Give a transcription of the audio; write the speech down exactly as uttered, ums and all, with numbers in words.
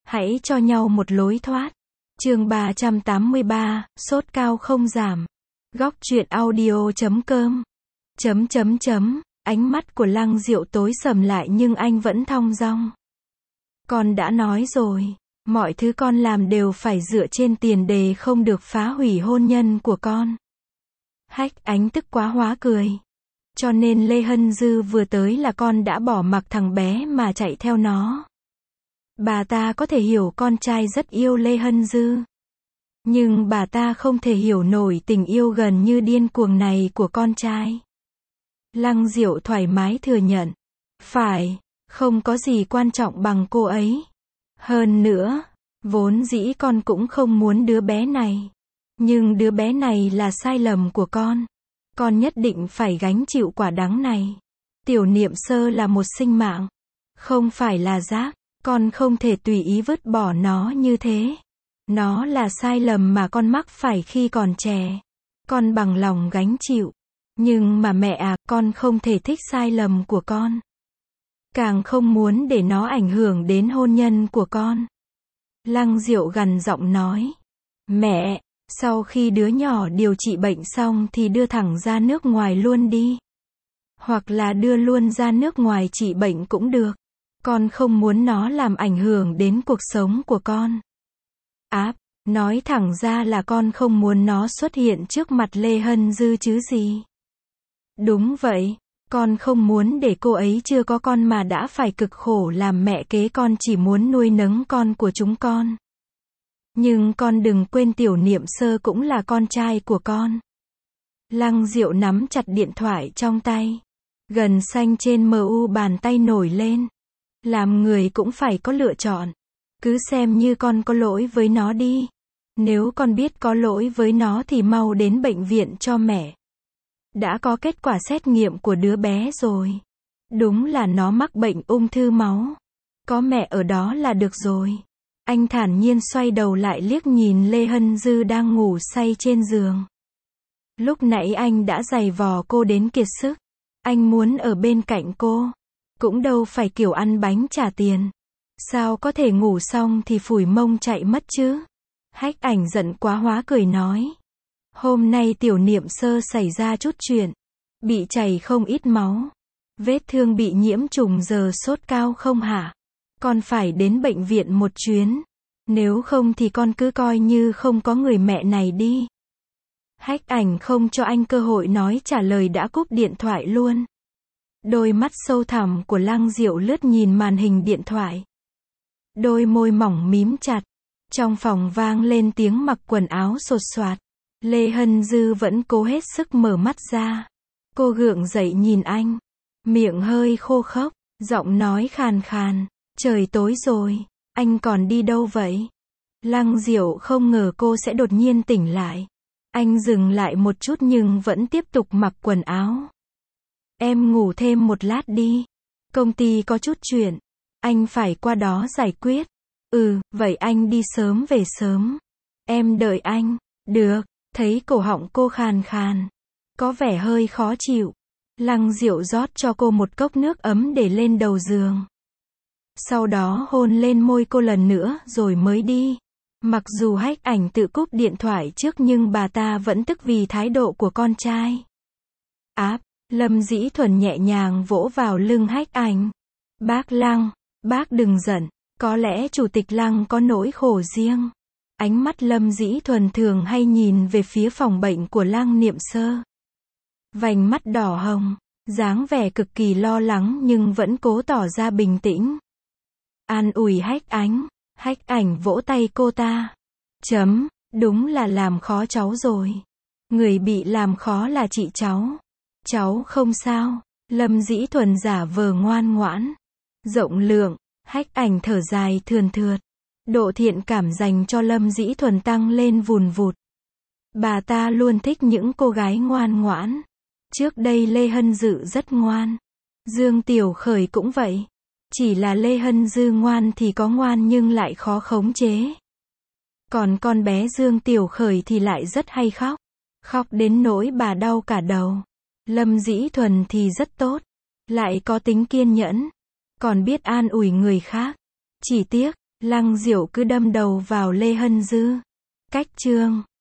Hãy cho nhau một lối thoát. Chương ba trăm tám mươi ba, sốt cao không giảm. Góc truyện audio chấm com. Chấm chấm chấm, ánh mắt của Lăng Diệu tối sầm lại nhưng anh vẫn thong dong. Con đã nói rồi, mọi thứ con làm đều phải dựa trên tiền đề không được phá hủy hôn nhân của con. Hách Ánh tức quá hóa cười. Cho nên Lê Hân Dư vừa tới là con đã bỏ mặc thằng bé mà chạy theo nó. Bà ta có thể hiểu con trai rất yêu Lê Hân Dư. Nhưng bà ta không thể hiểu nổi tình yêu gần như điên cuồng này của con trai. Lăng Diệu thoải mái thừa nhận. Phải, không có gì quan trọng bằng cô ấy. Hơn nữa, vốn dĩ con cũng không muốn đứa bé này. Nhưng đứa bé này là sai lầm của con. Con nhất định phải gánh chịu quả đắng này. Tiểu Niệm Sơ là một sinh mạng. Không phải là rác. Con không thể tùy ý vứt bỏ nó như thế. Nó là sai lầm mà con mắc phải khi còn trẻ. Con bằng lòng gánh chịu. Nhưng mà mẹ à, con không thể thích sai lầm của con. Càng không muốn để nó ảnh hưởng đến hôn nhân của con. Lăng Diệu gằn giọng nói. Mẹ, sau khi đứa nhỏ điều trị bệnh xong thì đưa thẳng ra nước ngoài luôn đi. Hoặc là đưa luôn ra nước ngoài trị bệnh cũng được. Con không muốn nó làm ảnh hưởng đến cuộc sống của con. Áp, nói thẳng ra là con không muốn nó xuất hiện trước mặt Lê Hân Dư chứ gì. Đúng vậy, con không muốn để cô ấy chưa có con mà đã phải cực khổ làm mẹ kế, con chỉ muốn nuôi nấng con của chúng con. Nhưng con đừng quên Tiểu Niệm Sơ cũng là con trai của con. Lăng Diệu nắm chặt điện thoại trong tay. Gần xanh trên mờ u bàn tay nổi lên. Làm người cũng phải có lựa chọn. Cứ xem như con có lỗi với nó đi. Nếu con biết có lỗi với nó thì mau đến bệnh viện cho mẹ. Đã có kết quả xét nghiệm của đứa bé rồi. Đúng là nó mắc bệnh ung thư máu. Có mẹ ở đó là được rồi. Anh thản nhiên xoay đầu lại liếc nhìn Lê Hân Dư đang ngủ say trên giường. Lúc nãy anh đã giày vò cô đến kiệt sức. Anh muốn ở bên cạnh cô. Cũng đâu phải kiểu ăn bánh trả tiền. Sao có thể ngủ xong thì phủi mông chạy mất chứ? Hách Ảnh giận quá hóa cười nói. Hôm nay Tiểu Niệm Sơ xảy ra chút chuyện. Bị chảy không ít máu. Vết thương bị nhiễm trùng giờ sốt cao không hả? Con phải đến bệnh viện một chuyến. Nếu không thì con cứ coi như không có người mẹ này đi. Hách Ảnh không cho anh cơ hội nói trả lời đã cúp điện thoại luôn. Đôi mắt sâu thẳm của Lăng Diệu lướt nhìn màn hình điện thoại. Đôi môi mỏng mím chặt. Trong phòng vang lên tiếng mặc quần áo sột soạt. Lê Hân Dư vẫn cố hết sức mở mắt ra. Cô gượng dậy nhìn anh. Miệng hơi khô khốc, giọng nói khàn khàn. Trời tối rồi, anh còn đi đâu vậy? Lăng Diệu không ngờ cô sẽ đột nhiên tỉnh lại. Anh dừng lại một chút nhưng vẫn tiếp tục mặc quần áo. Em ngủ thêm một lát đi. Công ty có chút chuyện. Anh phải qua đó giải quyết. Ừ, vậy anh đi sớm về sớm. Em đợi anh. Được, thấy cổ họng cô khàn khàn. Có vẻ hơi khó chịu. Lăng Diệu rót cho cô một cốc nước ấm để lên đầu giường. Sau đó hôn lên môi cô lần nữa rồi mới đi. Mặc dù Hách Ảnh tự cúp điện thoại trước nhưng bà ta vẫn tức vì thái độ của con trai. Áp, Lâm Dĩ Thuần nhẹ nhàng vỗ vào lưng Hách Ảnh. Bác Lăng, bác đừng giận. Có lẽ Chủ tịch Lăng có nỗi khổ riêng. Ánh mắt Lâm Dĩ Thuần thường hay nhìn về phía phòng bệnh của Lăng Niệm Sơ. Vành mắt đỏ hồng, dáng vẻ cực kỳ lo lắng nhưng vẫn cố tỏ ra bình tĩnh. An ủi Hách Ánh. Hách Ảnh vỗ tay cô ta. Chấm, đúng là làm khó cháu rồi. Người bị làm khó là chị cháu. Cháu không sao. Lâm Dĩ Thuần giả vờ ngoan ngoãn. Rộng lượng. Hách Ảnh thở dài thườn thượt. Độ thiện cảm dành cho Lâm Dĩ Thuần tăng lên vùn vụt. Bà ta luôn thích những cô gái ngoan ngoãn. Trước đây Lê Hân Dư rất ngoan. Dương Tiểu Khởi cũng vậy. Chỉ là Lê Hân Dư ngoan thì có ngoan nhưng lại khó khống chế. Còn con bé Dương Tiểu Khởi thì lại rất hay khóc. Khóc đến nỗi bà đau cả đầu. Lâm Dĩ Thuần thì rất tốt. Lại có tính kiên nhẫn. Còn biết an ủi người khác. Chỉ tiếc, Lăng Diệu cứ đâm đầu vào Lê Hân Dư. Cách chương